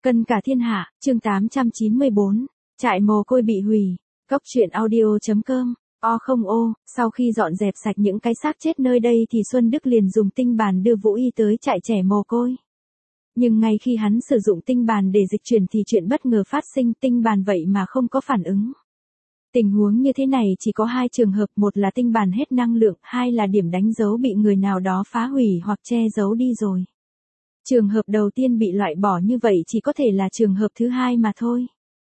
Cân cả thiên hạ, chương 894, trại mồ côi bị hủy. Cốc truyện audio.com. Không ô, sau khi dọn dẹp sạch những cái xác chết nơi đây thì Xuân Đức liền dùng tinh bàn đưa Vũ Y tới trại trẻ mồ côi. Nhưng ngay khi hắn sử dụng tinh bàn để dịch chuyển thì chuyện bất ngờ phát sinh, tinh bàn vậy mà không có phản ứng. Tình huống như thế này chỉ có hai trường hợp, một là tinh bàn hết năng lượng, hai là điểm đánh dấu bị người nào đó phá hủy hoặc che giấu đi rồi. Trường hợp đầu tiên bị loại bỏ như vậy chỉ có thể là trường hợp thứ hai mà thôi.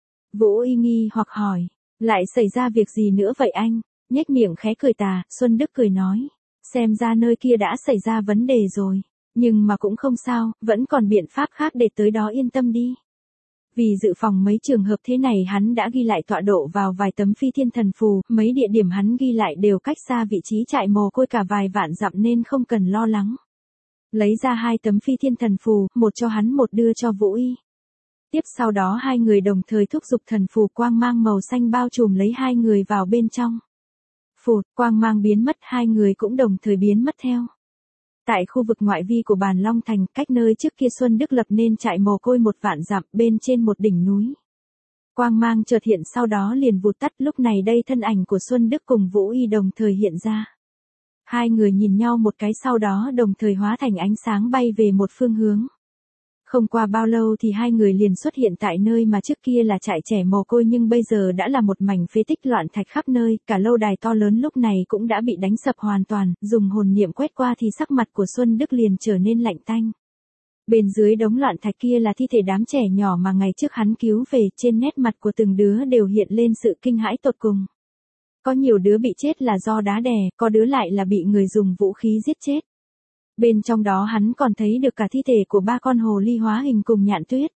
Vũ Y nghi hoặc hỏi, lại xảy ra việc gì nữa vậy anh? Nhếch miệng khẽ cười tà, Xuân Đức cười nói, xem ra nơi kia đã xảy ra vấn đề rồi, nhưng mà cũng không sao, vẫn còn biện pháp khác để tới đó yên tâm đi. Vì dự phòng mấy trường hợp thế này hắn đã ghi lại tọa độ vào vài tấm phi thiên thần phù, mấy địa điểm hắn ghi lại đều cách xa vị trí trại mồ côi cả vài vạn dặm nên không cần lo lắng. Lấy ra hai tấm phi thiên thần phù, một cho hắn một đưa cho Vũ Y. Tiếp sau đó hai người đồng thời thúc giục thần phù quang mang màu xanh bao trùm lấy hai người vào bên trong. Phụt, quang mang biến mất, hai người cũng đồng thời biến mất theo. Tại khu vực ngoại vi của Bàn Long Thành, cách nơi trước kia Xuân Đức lập nên trại mồ côi 1.000 dặm bên trên một đỉnh núi. Quang mang chợt hiện sau đó liền vụt tắt, lúc này đây thân ảnh của Xuân Đức cùng Vũ Y đồng thời hiện ra. Hai người nhìn nhau một cái sau đó đồng thời hóa thành ánh sáng bay về một phương hướng. Không qua bao lâu thì hai người liền xuất hiện tại nơi mà trước kia là trại trẻ mồ côi nhưng bây giờ đã là một mảnh phế tích loạn thạch khắp nơi, cả lâu đài to lớn lúc này cũng đã bị đánh sập hoàn toàn, dùng hồn niệm quét qua thì sắc mặt của Xuân Đức liền trở nên lạnh tanh. Bên dưới đống loạn thạch kia là thi thể đám trẻ nhỏ mà ngày trước hắn cứu về, trên nét mặt của từng đứa đều hiện lên sự kinh hãi tột cùng. Có nhiều đứa bị chết là do đá đè, có đứa lại là bị người dùng vũ khí giết chết. Bên trong đó hắn còn thấy được cả thi thể của 3 con hồ ly hóa hình cùng Nhạn Tuyết.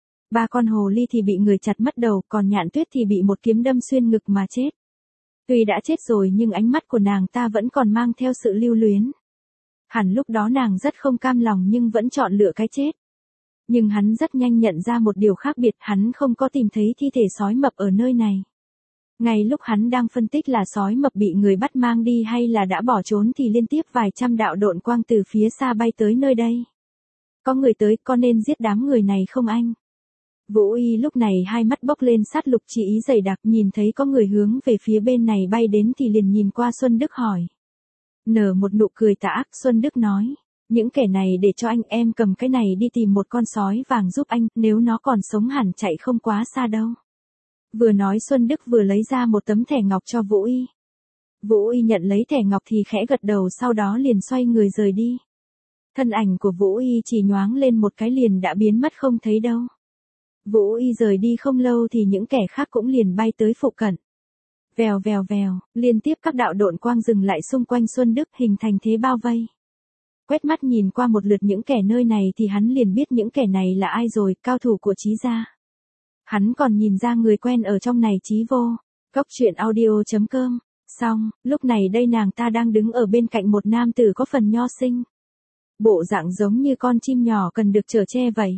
3 con hồ ly thì bị người chặt mất đầu, còn Nhạn Tuyết thì bị một kiếm đâm xuyên ngực mà chết. Tuy đã chết rồi nhưng ánh mắt của nàng ta vẫn còn mang theo sự lưu luyến. Hẳn lúc đó nàng rất không cam lòng nhưng vẫn chọn lựa cái chết. Nhưng hắn rất nhanh nhận ra một điều khác biệt, hắn không có tìm thấy thi thể sói mập ở nơi này. Ngay lúc hắn đang phân tích là sói mập bị người bắt mang đi hay là đã bỏ trốn thì liên tiếp vài trăm đạo độn quang từ phía xa bay tới nơi đây. Có người tới, có nên giết đám người này không anh? Vũ Y lúc này hai mắt bốc lên sát lục chỉ ý dày đặc, nhìn thấy có người hướng về phía bên này bay đến thì liền nhìn qua Xuân Đức hỏi. Nở một nụ cười tà ác, Xuân Đức nói, những kẻ này để cho anh, em cầm cái này đi tìm một con sói vàng giúp anh, nếu nó còn sống hẳn chạy không quá xa đâu. Vừa nói Xuân Đức vừa lấy ra một tấm thẻ ngọc cho Vũ Y. Vũ Y nhận lấy thẻ ngọc thì khẽ gật đầu sau đó liền xoay người rời đi. Thân ảnh của Vũ Y chỉ nhoáng lên một cái liền đã biến mất không thấy đâu. Vũ Y rời đi không lâu thì những kẻ khác cũng liền bay tới phụ cận. Vèo vèo vèo, liên tiếp các đạo độn quang dừng lại xung quanh Xuân Đức hình thành thế bao vây. Quét mắt nhìn qua một lượt những kẻ nơi này thì hắn liền biết những kẻ này là ai rồi, cao thủ của Chí gia. Hắn còn nhìn ra người quen ở trong này Chí Vô. Cốc truyện audio.com. Xong, lúc này đây nàng ta đang đứng ở bên cạnh một nam tử có phần nho sinh. Bộ dạng giống như con chim nhỏ cần được chở che vậy.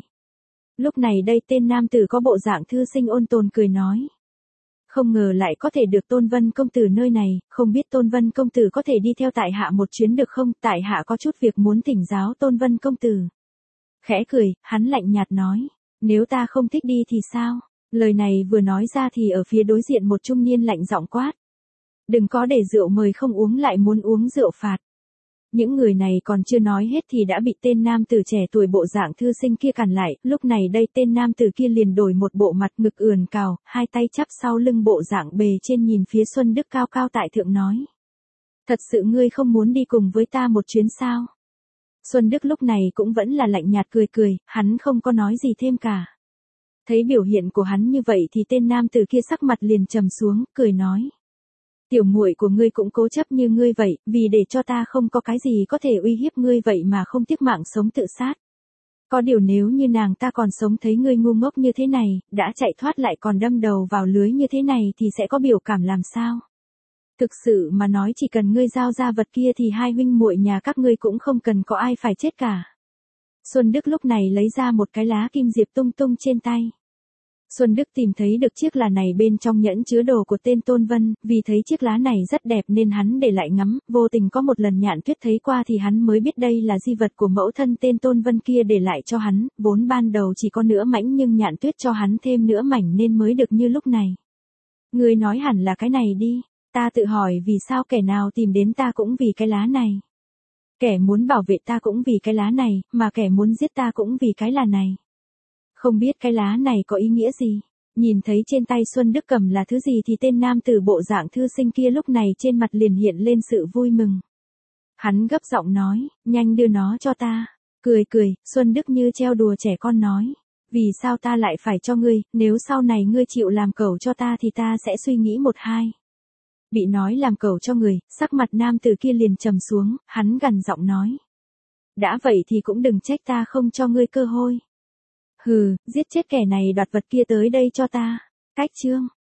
Lúc này đây tên nam tử có bộ dạng thư sinh ôn tồn cười nói. Không ngờ lại có thể được Tôn Vân công tử nơi này, không biết Tôn Vân công tử có thể đi theo tại hạ một chuyến được không? Tại hạ có chút việc muốn thỉnh giáo Tôn Vân công tử. Khẽ cười, hắn lạnh nhạt nói. Nếu ta không thích đi thì sao? Lời này vừa nói ra thì ở phía đối diện một trung niên lạnh giọng quát. Đừng có để rượu mời không uống lại muốn uống rượu phạt. Những người này còn chưa nói hết thì đã bị tên nam tử trẻ tuổi bộ dạng thư sinh kia cản lại. Lúc này đây tên nam tử kia liền đổi một bộ mặt ngực ườn cào, hai tay chắp sau lưng bộ dạng bề trên nhìn phía Xuân Đức cao cao tại thượng nói. Thật sự ngươi không muốn đi cùng với ta một chuyến sao? Xuân Đức lúc này cũng vẫn là lạnh nhạt cười cười, hắn không có nói gì thêm cả. Thấy biểu hiện của hắn như vậy thì tên nam tử kia sắc mặt liền trầm xuống, cười nói. Tiểu muội của ngươi cũng cố chấp như ngươi vậy, vì để cho ta không có cái gì có thể uy hiếp ngươi vậy mà không tiếc mạng sống tự sát. Có điều nếu như nàng ta còn sống thấy ngươi ngu ngốc như thế này, đã chạy thoát lại còn đâm đầu vào lưới như thế này thì sẽ có biểu cảm làm sao? Thực sự mà nói chỉ cần ngươi giao ra vật kia thì hai huynh muội nhà các ngươi cũng không cần có ai phải chết cả. Xuân Đức lúc này lấy ra một cái lá kim diệp tung tung trên tay. Xuân Đức tìm thấy được chiếc lá này bên trong nhẫn chứa đồ của tên Tôn Vân, vì thấy chiếc lá này rất đẹp nên hắn để lại ngắm, vô tình có một lần Nhạn Tuyết thấy qua thì hắn mới biết đây là di vật của mẫu thân tên Tôn Vân kia để lại cho hắn, vốn ban đầu chỉ có nửa mảnh nhưng Nhạn Tuyết cho hắn thêm nửa mảnh nên mới được như lúc này. Ngươi nói hẳn là cái này đi, ta tự hỏi vì sao kẻ nào tìm đến ta cũng vì cái lá này. Kẻ muốn bảo vệ ta cũng vì cái lá này, mà kẻ muốn giết ta cũng vì cái lá này. Không biết cái lá này có ý nghĩa gì. Nhìn thấy trên tay Xuân Đức cầm là thứ gì thì tên nam tử bộ dạng thư sinh kia lúc này trên mặt liền hiện lên sự vui mừng. Hắn gấp giọng nói, nhanh đưa nó cho ta. Cười cười, Xuân Đức như trêu đùa trẻ con nói. Vì sao ta lại phải cho ngươi, nếu sau này ngươi chịu làm cẩu cho ta thì ta sẽ suy nghĩ một hai. Bị nói làm cẩu cho người, sắc mặt nam tử kia liền trầm xuống, hắn gằn giọng nói. Đã vậy thì cũng đừng trách ta không cho ngươi cơ hội. Hừ, giết chết kẻ này đoạt vật kia tới đây cho ta. Cách chương